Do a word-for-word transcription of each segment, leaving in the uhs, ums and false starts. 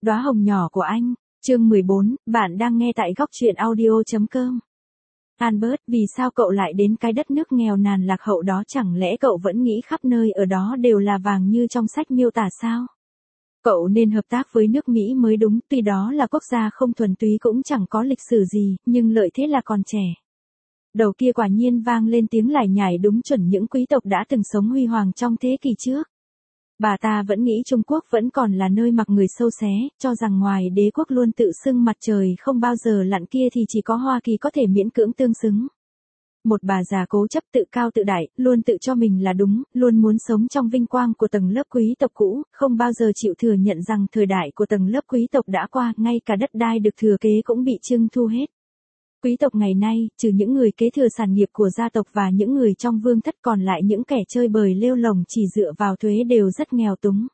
Đóa hồng nhỏ của anh, chương mười bốn, bạn đang nghe tại góc truyện audio.com. Albert, vì sao cậu lại đến cái đất nước nghèo nàn lạc hậu đó, chẳng lẽ cậu vẫn nghĩ khắp nơi ở đó đều là vàng như trong sách miêu tả sao? Cậu nên hợp tác với nước Mỹ mới đúng, tuy đó là quốc gia không thuần túy cũng chẳng có lịch sử gì, nhưng lợi thế là còn trẻ. Đầu kia quả nhiên vang lên tiếng lải nhải đúng chuẩn những quý tộc đã từng sống huy hoàng trong thế kỷ trước. Bà ta vẫn nghĩ Trung Quốc vẫn còn là nơi mặc người sâu xé, cho rằng ngoài đế quốc luôn tự xưng mặt trời không bao giờ lặn kia thì chỉ có Hoa Kỳ có thể miễn cưỡng tương xứng. Một bà già cố chấp tự cao tự đại, luôn tự cho mình là đúng, luôn muốn sống trong vinh quang của tầng lớp quý tộc cũ, không bao giờ chịu thừa nhận rằng thời đại của tầng lớp quý tộc đã qua, ngay cả đất đai được thừa kế cũng bị trưng thu hết. Quý tộc ngày nay, trừ những người kế thừa sản nghiệp của gia tộc và những người trong vương thất, còn lại những kẻ chơi bời lêu lồng chỉ dựa vào thuế đều rất nghèo túng.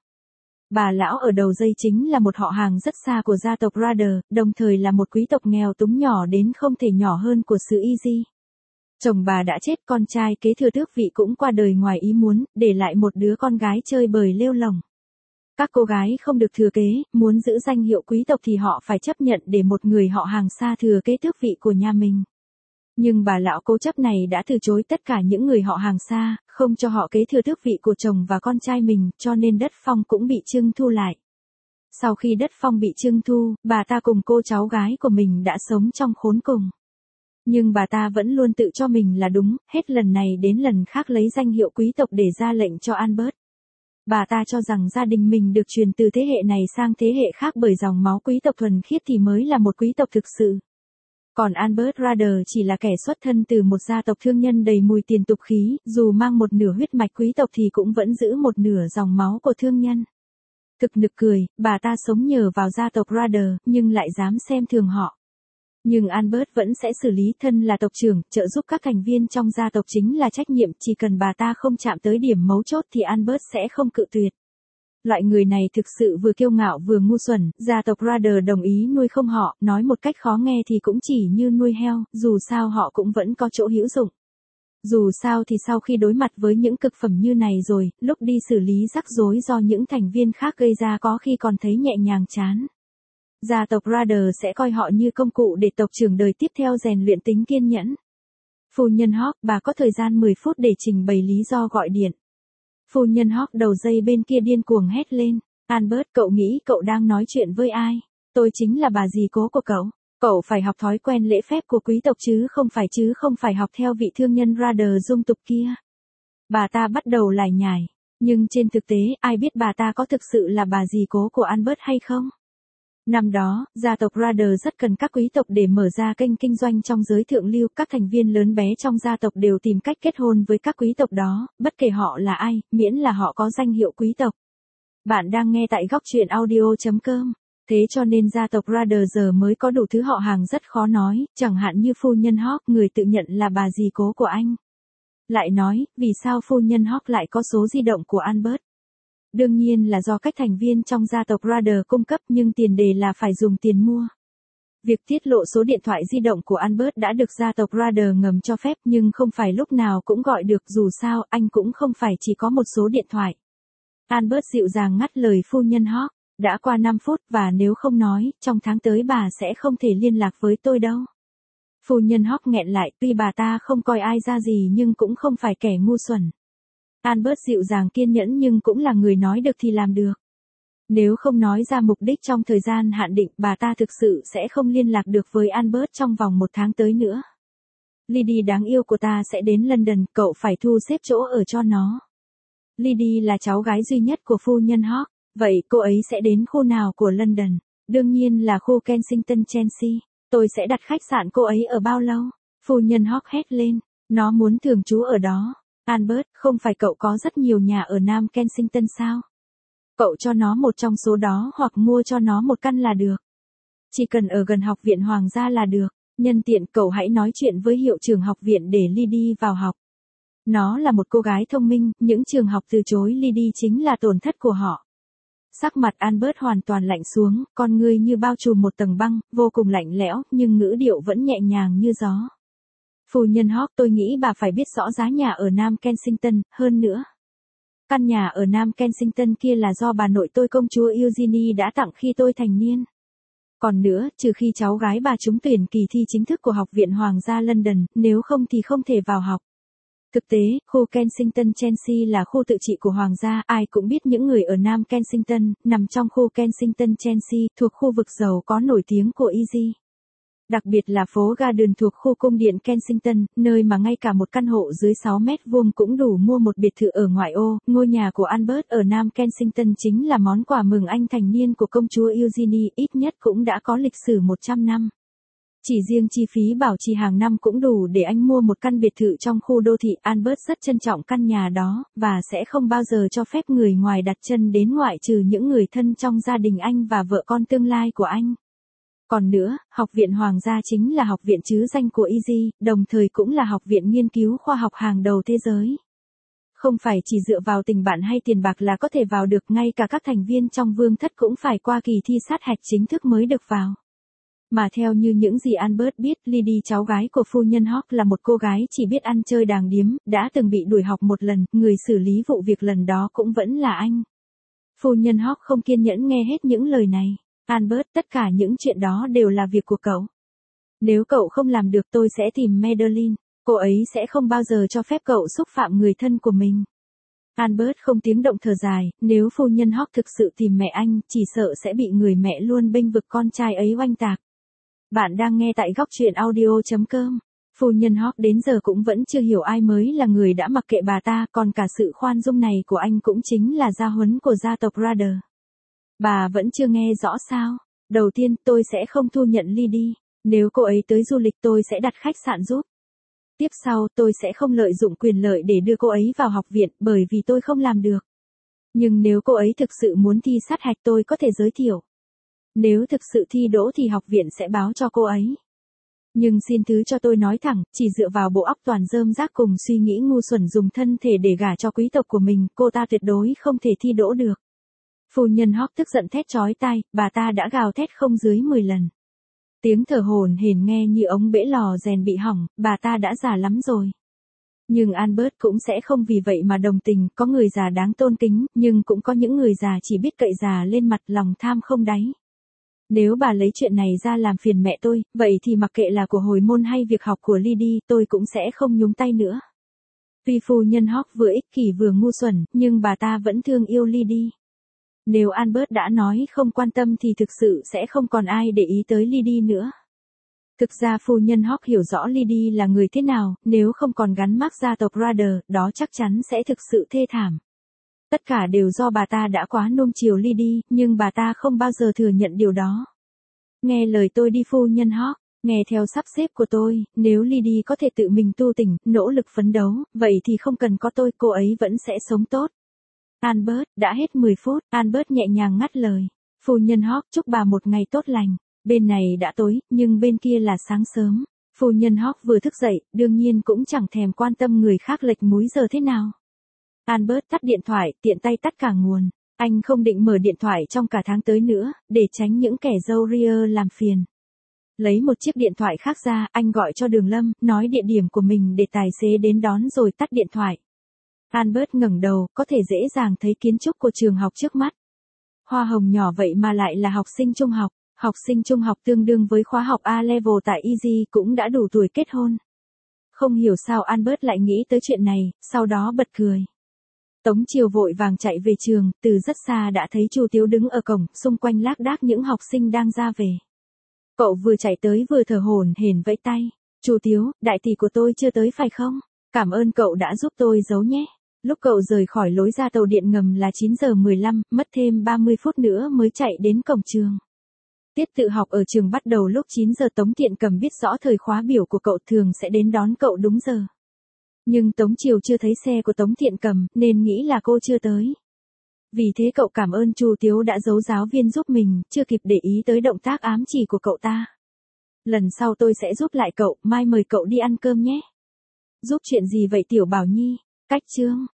Bà lão ở đầu dây chính là một họ hàng rất xa của gia tộc Rader, đồng thời là một quý tộc nghèo túng nhỏ đến không thể nhỏ hơn của xứ Easy. Chồng bà đã chết, con trai kế thừa tước vị cũng qua đời ngoài ý muốn, để lại một đứa con gái chơi bời lêu lồng. Các cô gái không được thừa kế, muốn giữ danh hiệu quý tộc thì họ phải chấp nhận để một người họ hàng xa thừa kế tước vị của nhà mình. Nhưng bà lão cố chấp này đã từ chối tất cả những người họ hàng xa, không cho họ kế thừa tước vị của chồng và con trai mình, cho nên đất phong cũng bị trưng thu lại. Sau khi đất phong bị trưng thu, bà ta cùng cô cháu gái của mình đã sống trong khốn cùng. Nhưng bà ta vẫn luôn tự cho mình là đúng, hết lần này đến lần khác lấy danh hiệu quý tộc để ra lệnh cho Albert. Bà ta cho rằng gia đình mình được truyền từ thế hệ này sang thế hệ khác bởi dòng máu quý tộc thuần khiết thì mới là một quý tộc thực sự. Còn Albert Rader chỉ là kẻ xuất thân từ một gia tộc thương nhân đầy mùi tiền tục khí, dù mang một nửa huyết mạch quý tộc thì cũng vẫn giữ một nửa dòng máu của thương nhân. Thực nực cười, bà ta sống nhờ vào gia tộc Rader, nhưng lại dám xem thường họ. Nhưng Albert vẫn sẽ xử lý, thân là tộc trưởng, trợ giúp các thành viên trong gia tộc chính là trách nhiệm, chỉ cần bà ta không chạm tới điểm mấu chốt thì Albert sẽ không cự tuyệt. Loại người này thực sự vừa kiêu ngạo vừa ngu xuẩn, gia tộc Rader đồng ý nuôi không họ, nói một cách khó nghe thì cũng chỉ như nuôi heo, dù sao họ cũng vẫn có chỗ hữu dụng. Dù sao thì sau khi đối mặt với những cực phẩm như này rồi, lúc đi xử lý rắc rối do những thành viên khác gây ra có khi còn thấy nhẹ nhàng chán. Gia tộc Rader sẽ coi họ như công cụ để tộc trưởng đời tiếp theo rèn luyện tính kiên nhẫn. Phu nhân Hawk, bà có thời gian mười phút để trình bày lý do gọi điện. Phu nhân Hawk đầu dây bên kia điên cuồng hét lên. Albert, cậu nghĩ cậu đang nói chuyện với ai? Tôi chính là bà dì cố của cậu. Cậu phải học thói quen lễ phép của quý tộc chứ không phải chứ không phải học theo vị thương nhân Rader dung tục kia. Bà ta bắt đầu lải nhải. Nhưng trên thực tế, ai biết bà ta có thực sự là bà dì cố của Albert hay không? Năm đó, gia tộc Rader rất cần các quý tộc để mở ra kênh kinh doanh trong giới thượng lưu, các thành viên lớn bé trong gia tộc đều tìm cách kết hôn với các quý tộc đó, bất kể họ là ai, miễn là họ có danh hiệu quý tộc. Bạn đang nghe tại góc truyện audio.com. Thế cho nên gia tộc Rader giờ mới có đủ thứ họ hàng rất khó nói, chẳng hạn như phu nhân Hawk, người tự nhận là bà dì cố của anh. Lại nói, vì sao phu nhân Hawk lại có số di động của Albert? Đương nhiên là do các thành viên trong gia tộc Rader cung cấp, nhưng tiền đề là phải dùng tiền mua. Việc tiết lộ số điện thoại di động của Albert đã được gia tộc Rader ngầm cho phép, nhưng không phải lúc nào cũng gọi được, dù sao anh cũng không phải chỉ có một số điện thoại. Albert dịu dàng ngắt lời phu nhân Hawk. Đã qua năm phút và nếu không nói, trong tháng tới bà sẽ không thể liên lạc với tôi đâu. Phu nhân Hawk nghẹn lại, tuy bà ta không coi ai ra gì nhưng cũng không phải kẻ ngu xuẩn. Albert dịu dàng kiên nhẫn nhưng cũng là người nói được thì làm được. Nếu không nói ra mục đích trong thời gian hạn định, bà ta thực sự sẽ không liên lạc được với Albert trong vòng một tháng tới nữa. Lydie đáng yêu của ta sẽ đến London, cậu phải thu xếp chỗ ở cho nó. Lydie là cháu gái duy nhất của phu nhân Hawk, vậy cô ấy sẽ đến khu nào của London? Đương nhiên là khu Kensington Chelsea. Tôi sẽ đặt khách sạn cô ấy ở bao lâu? Phu nhân Hawk hét lên, nó muốn thường trú ở đó. Albert, không phải cậu có rất nhiều nhà ở Nam Kensington sao? Cậu cho nó một trong số đó hoặc mua cho nó một căn là được. Chỉ cần ở gần học viện Hoàng gia là được. Nhân tiện cậu hãy nói chuyện với hiệu trưởng học viện để Lydie vào học. Nó là một cô gái thông minh, những trường học từ chối Lydie chính là tổn thất của họ. Sắc mặt Albert hoàn toàn lạnh xuống, con ngươi như bao trùm một tầng băng, vô cùng lạnh lẽo, nhưng ngữ điệu vẫn nhẹ nhàng như gió. Phu nhân Hawk, tôi nghĩ bà phải biết rõ giá nhà ở Nam Kensington, hơn nữa. Căn nhà ở Nam Kensington kia là do bà nội tôi công chúa Eugenie đã tặng khi tôi thành niên. Còn nữa, trừ khi cháu gái bà trúng tuyển kỳ thi chính thức của Học viện Hoàng gia London, nếu không thì không thể vào học. Thực tế, khu Kensington Chelsea là khu tự trị của Hoàng gia, ai cũng biết những người ở Nam Kensington, nằm trong khu Kensington Chelsea, thuộc khu vực giàu có nổi tiếng của Easy. Đặc biệt là phố Garden thuộc khu cung điện Kensington, nơi mà ngay cả một căn hộ dưới sáu mét vuông cũng đủ mua một biệt thự ở ngoại ô. Ngôi nhà của Albert ở Nam Kensington chính là món quà mừng anh thành niên của công chúa Eugenie, ít nhất cũng đã có lịch sử một trăm năm. Chỉ riêng chi phí bảo trì hàng năm cũng đủ để anh mua một căn biệt thự trong khu đô thị. Albert rất trân trọng căn nhà đó, và sẽ không bao giờ cho phép người ngoài đặt chân đến ngoại trừ những người thân trong gia đình anh và vợ con tương lai của anh. Còn nữa, Học viện Hoàng gia chính là học viện trứ danh của Easy, đồng thời cũng là học viện nghiên cứu khoa học hàng đầu thế giới. Không phải chỉ dựa vào tình bạn hay tiền bạc là có thể vào được, ngay cả các thành viên trong vương thất cũng phải qua kỳ thi sát hạch chính thức mới được vào. Mà theo như những gì Albert biết, Lily cháu gái của phu nhân Hawke là một cô gái chỉ biết ăn chơi đàng điếm, đã từng bị đuổi học một lần, người xử lý vụ việc lần đó cũng vẫn là anh. Phu nhân Hawke không kiên nhẫn nghe hết những lời này. Albert, tất cả những chuyện đó đều là việc của cậu. Nếu cậu không làm được tôi sẽ tìm Madeline, cô ấy sẽ không bao giờ cho phép cậu xúc phạm người thân của mình. Albert không tiếng động thở dài, nếu phu nhân Hawke thực sự tìm mẹ anh, chỉ sợ sẽ bị người mẹ luôn bênh vực con trai ấy oanh tạc. Bạn đang nghe tại góc truyện audio chấm com. Phu nhân Hawke đến giờ cũng vẫn chưa hiểu ai mới là người đã mặc kệ bà ta, còn cả sự khoan dung này của anh cũng chính là gia huấn của gia tộc Rader. Bà vẫn chưa nghe rõ sao? Đầu tiên, tôi sẽ không thu nhận Lily. Nếu cô ấy tới du lịch tôi sẽ đặt khách sạn giúp. Tiếp sau, tôi sẽ không lợi dụng quyền lợi để đưa cô ấy vào học viện, bởi vì tôi không làm được. Nhưng nếu cô ấy thực sự muốn thi sát hạch tôi có thể giới thiệu. Nếu thực sự thi đỗ thì học viện sẽ báo cho cô ấy. Nhưng xin thứ cho tôi nói thẳng, chỉ dựa vào bộ óc toàn rơm rác cùng suy nghĩ ngu xuẩn dùng thân thể để gả cho quý tộc của mình, cô ta tuyệt đối không thể thi đỗ được. Phu nhân Hawke tức giận thét chói tai, bà ta đã gào thét không dưới mười lần. Tiếng thở hổn hển nghe như ống bể lò rèn bị hỏng, bà ta đã già lắm rồi. Nhưng Albert cũng sẽ không vì vậy mà đồng tình, có người già đáng tôn kính, nhưng cũng có những người già chỉ biết cậy già lên mặt, lòng tham không đáy. Nếu bà lấy chuyện này ra làm phiền mẹ tôi, vậy thì mặc kệ là của hồi môn hay việc học của Lily, tôi cũng sẽ không nhúng tay nữa. Tuy phu nhân Hawke vừa ích kỷ vừa ngu xuẩn, nhưng bà ta vẫn thương yêu Lily. Nếu Albert đã nói không quan tâm thì thực sự sẽ không còn ai để ý tới Lily nữa. Thực ra phu nhân Hawke hiểu rõ Lily là người thế nào, nếu không còn gắn mác gia tộc Rader, đó chắc chắn sẽ thực sự thê thảm. Tất cả đều do bà ta đã quá nuông chiều Lily, nhưng bà ta không bao giờ thừa nhận điều đó. Nghe lời tôi đi phu nhân Hawke, nghe theo sắp xếp của tôi, nếu Lily có thể tự mình tu tỉnh, nỗ lực phấn đấu, vậy thì không cần có tôi, cô ấy vẫn sẽ sống tốt. Albert, đã hết mười phút, Albert nhẹ nhàng ngắt lời. Phu nhân Hawke, chúc bà một ngày tốt lành. Bên này đã tối, nhưng bên kia là sáng sớm. Phu nhân Hawke vừa thức dậy, đương nhiên cũng chẳng thèm quan tâm người khác lệch múi giờ thế nào. Albert tắt điện thoại, tiện tay tắt cả nguồn. Anh không định mở điện thoại trong cả tháng tới nữa, để tránh những kẻ râu ria làm phiền. Lấy một chiếc điện thoại khác ra, anh gọi cho Đường Lâm, nói địa điểm của mình để tài xế đến đón rồi tắt điện thoại. Albert ngẩng đầu, có thể dễ dàng thấy kiến trúc của trường học trước mắt. Hoa hồng nhỏ vậy mà lại là học sinh trung học. Học sinh trung học tương đương với khóa học A-level tại Easy cũng đã đủ tuổi kết hôn. Không hiểu sao Albert lại nghĩ tới chuyện này, sau đó bật cười. Tống Chiều vội vàng chạy về trường, từ rất xa đã thấy Chu Tiếu đứng ở cổng, xung quanh lác đác những học sinh đang ra về. Cậu vừa chạy tới vừa thở hổn hển vẫy tay. Chu Tiếu, đại tỷ của tôi chưa tới phải không? Cảm ơn cậu đã giúp tôi giấu nhé. Lúc cậu rời khỏi lối ra tàu điện ngầm là chín giờ mười lăm, mất thêm ba mươi phút nữa mới chạy đến cổng trường. Tiết tự học ở trường bắt đầu lúc chín giờ. Tống Tiện Cầm biết rõ thời khóa biểu của cậu thường sẽ đến đón cậu đúng giờ. Nhưng Tống Chiều chưa thấy xe của Tống Tiện Cầm, nên nghĩ là cô chưa tới. Vì thế cậu cảm ơn Chu Tiếu đã giấu giáo viên giúp mình, chưa kịp để ý tới động tác ám chỉ của cậu ta. Lần sau tôi sẽ giúp lại cậu, mai mời cậu đi ăn cơm nhé. Giúp chuyện gì vậy Tiểu Bảo Nhi? Cách chương.